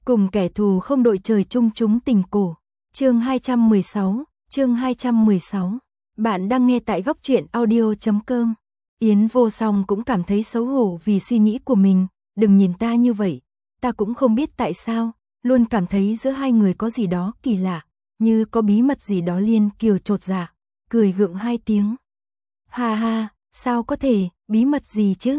Cùng kẻ thù không đội trời chung chúng tình cổ. Chương 216. Bạn đang nghe tại góc truyện audio.com. Yến Vô Song cũng cảm thấy xấu hổ vì suy nghĩ của mình, đừng nhìn ta như vậy, ta cũng không biết tại sao, luôn cảm thấy giữa hai người có gì đó kỳ lạ, như có bí mật gì đó. Liên Kiều chột dạ, cười gượng hai tiếng. Ha ha, sao có thể, bí mật gì chứ,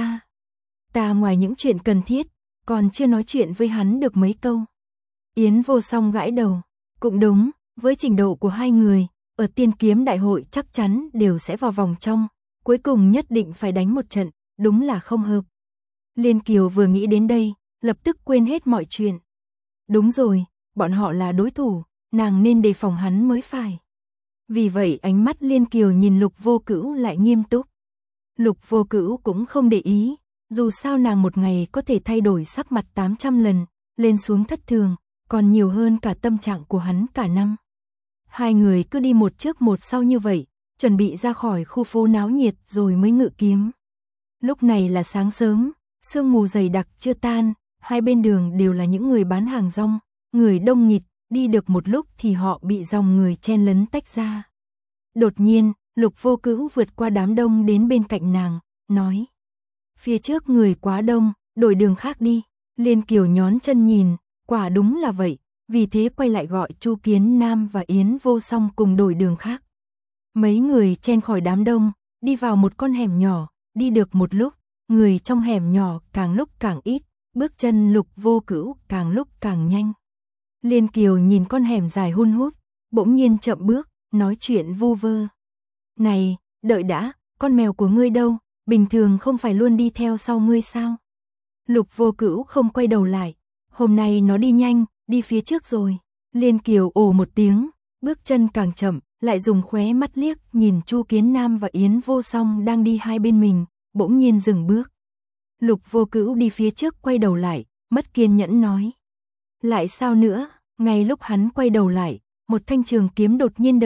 ta ngoài những chuyện cần thiết, còn chưa nói chuyện với hắn được mấy câu. Yến Vô Song gãi đầu, cũng đúng, với trình độ của hai người, ở Tiên Kiếm Đại hội chắc chắn đều sẽ vào vòng trong, cuối cùng nhất định phải đánh một trận, đúng là không hợp. Liên Kiều vừa nghĩ đến đây, lập tức quên hết mọi chuyện. Đúng rồi, bọn họ là đối thủ, nàng nên đề phòng hắn mới phải. Vì vậy ánh mắt Liên Kiều nhìn Lục Vô Cữu lại nghiêm túc. Lục Vô Cữu cũng không để ý, dù sao nàng một ngày có thể thay đổi sắc mặt 800 lần, lên xuống thất thường, còn nhiều hơn cả tâm trạng của hắn cả năm. Hai người cứ đi một trước một sau như vậy, chuẩn bị ra khỏi khu phố náo nhiệt rồi mới ngự kiếm. Lúc này là sáng sớm, sương mù dày đặc chưa tan, hai bên đường đều là những người bán hàng rong, người đông nghịt, đi được một lúc thì họ bị dòng người chen lấn tách ra. Đột nhiên, Lục Vô Cữu vượt qua đám đông đến bên cạnh nàng, nói: "Phía trước người quá đông, đổi đường khác đi." Liên Kiều nhón chân nhìn, quả đúng là vậy, vì thế quay lại gọi Chu Kiến Nam và Yến Vô Song cùng đổi đường khác. Mấy người chen khỏi đám đông, đi vào một con hẻm nhỏ, đi được một lúc, người trong hẻm nhỏ càng lúc càng ít, bước chân Lục Vô Cữu càng lúc càng nhanh. Liên Kiều nhìn con hẻm dài hun hút, bỗng nhiên chậm bước, nói chuyện vu vơ: "Này, đợi đã, con mèo của ngươi đâu, bình thường không phải luôn đi theo sau ngươi sao?" Lục Vô Cữu không quay đầu lại, hôm nay nó đi nhanh, đi phía trước rồi. Liên Kiều ồ một tiếng, bước chân càng chậm, lại dùng khóe mắt liếc nhìn Chu Kiến Nam và Yến Vô Song đang đi hai bên mình, bỗng nhiên dừng bước. Lục Vô Cữu đi phía trước quay đầu lại, mất kiên nhẫn nói: "Lại sao nữa?" Ngay lúc hắn quay đầu lại, một thanh trường kiếm đột nhiên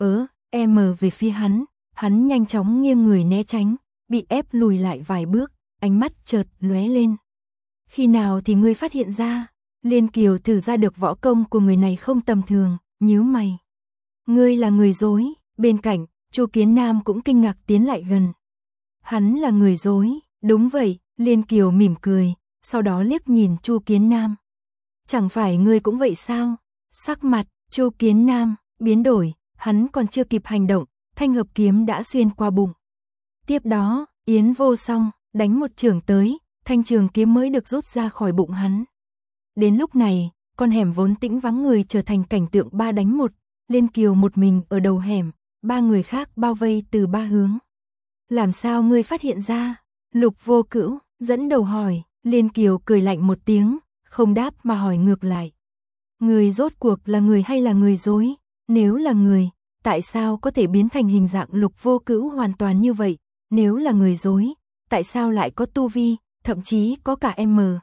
về phía hắn, hắn nhanh chóng nghiêng người né tránh, bị ép lùi lại vài bước, ánh mắt chợt lóe lên. "Khi nào thì ngươi phát hiện ra?" Liên Kiều thử ra được võ công của người này không tầm thường, nhíu mày. "Ngươi là người dối." Bên cạnh, Chu Kiến Nam cũng kinh ngạc tiến lại gần. "Hắn là người dối?" "Đúng vậy." Liên Kiều mỉm cười, sau đó liếc nhìn Chu Kiến Nam. "Chẳng phải ngươi cũng vậy sao?" Sắc mặt Chu Kiến Nam biến đổi, hắn còn chưa kịp hành động, thanh hợp kiếm đã xuyên qua bụng. Tiếp đó, Yến Vô Song đánh một chưởng tới, thanh trường kiếm mới được rút ra khỏi bụng hắn. Đến lúc này, con hẻm vốn tĩnh vắng người trở thành cảnh tượng 3 đánh 1, Liên Kiều một mình ở đầu hẻm, 3 người khác bao vây từ 3 hướng. "Làm sao ngươi phát hiện ra?" Lục Vô Cữu dẫn đầu hỏi. Liên Kiều cười lạnh một tiếng, không đáp mà hỏi ngược lại: "Người rốt cuộc là người hay là người dối? Nếu là người, tại sao có thể biến thành hình dạng Lục Vô Cữu hoàn toàn như vậy? Nếu là người dối, tại sao lại có tu vi, thậm chí có cả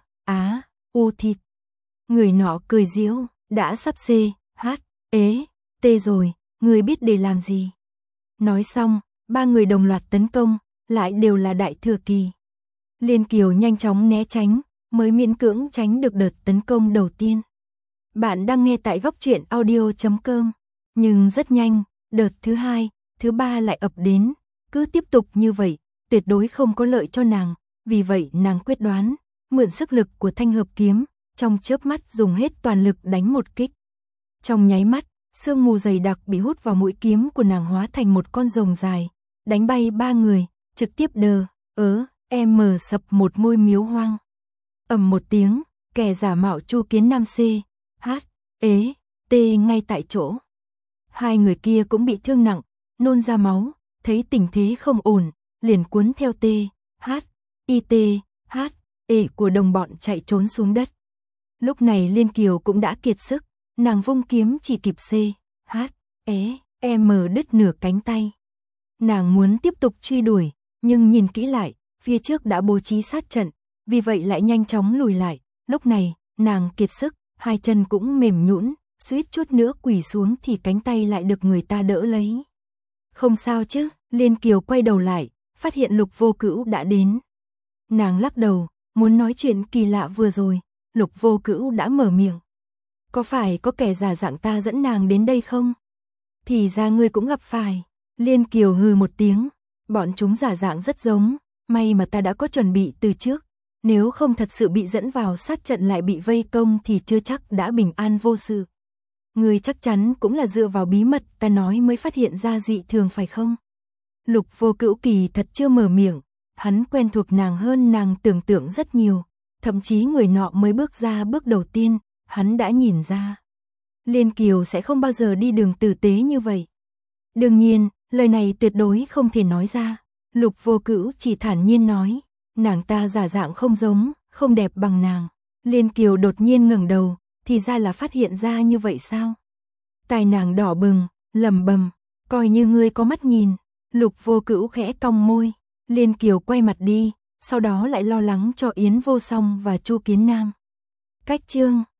U thịt?" Người nọ cười giễu: "Đã sắp T rồi, người biết để làm gì?" Nói xong, 3 người đồng loạt tấn công, lại đều là đại thừa kỳ. Liên Kiều nhanh chóng né tránh, mới miễn cưỡng tránh được đợt tấn công đầu tiên. Bạn đang nghe tại góc truyện audio.com, nhưng rất nhanh, đợt thứ 2, thứ 3 lại ập đến, cứ tiếp tục như vậy, tuyệt đối không có lợi cho nàng, vì vậy nàng quyết đoán, mượn sức lực của thanh hợp kiếm, trong chớp mắt dùng hết toàn lực đánh một kích. Trong nháy mắt, sương mù dày đặc bị hút vào mũi kiếm của nàng hóa thành một con rồng dài, đánh bay 3 người, trực tiếp sập một ngôi miếu hoang. Ầm một tiếng, kẻ giả mạo Chu Kiến Nam ngay tại chỗ. Hai người kia cũng bị thương nặng, nôn ra máu, thấy tình thế không ổn, liền cuốn theo của đồng bọn chạy trốn xuống đất. Lúc này Liên Kiều cũng đã kiệt sức, nàng vung kiếm chỉ kịp đứt nửa cánh tay. Nàng muốn tiếp tục truy đuổi, nhưng nhìn kỹ lại, phía trước đã bố trí sát trận, vì vậy lại nhanh chóng lùi lại. Lúc này, nàng kiệt sức, hai chân cũng mềm nhũn, suýt chút nữa quỳ xuống thì cánh tay lại được người ta đỡ lấy. "Không sao chứ?" Liên Kiều quay đầu lại, phát hiện Lục Vô Cữu đã đến. Nàng lắc đầu, muốn nói chuyện kỳ lạ vừa rồi, Lục Vô Cữu đã mở miệng. Có phải có kẻ giả dạng ta dẫn nàng đến đây không? Thì ra ngươi cũng gặp phải. Liên Kiều hừ một tiếng. Bọn chúng giả dạng rất giống. May mà ta đã có chuẩn bị từ trước. Nếu không thật sự bị dẫn vào sát trận lại bị vây công thì chưa chắc đã bình an vô sự. Ngươi chắc chắn cũng là dựa vào bí mật ta nói mới phát hiện ra dị thường phải không? Lục Vô Cữu kỳ thật chưa mở miệng. Hắn quen thuộc nàng hơn nàng tưởng tượng rất nhiều. Thậm chí người nọ mới bước ra bước đầu tiên, hắn đã nhìn ra. Liên Kiều sẽ không bao giờ đi đường tử tế như vậy. Đương nhiên, lời này tuyệt đối không thể nói ra. Lục Vô Cữu chỉ thản nhiên nói, nàng ta giả dạng không giống, không đẹp bằng nàng. Liên Kiều đột nhiên ngẩng đầu, thì ra là phát hiện ra như vậy sao? Tai nàng đỏ bừng, lẩm bẩm, coi như ngươi có mắt nhìn. Lục Vô Cữu khẽ cong môi. Liên Kiều quay mặt đi, sau đó lại lo lắng cho Yến Vô Song và Chu Kiến Nam. Cách chương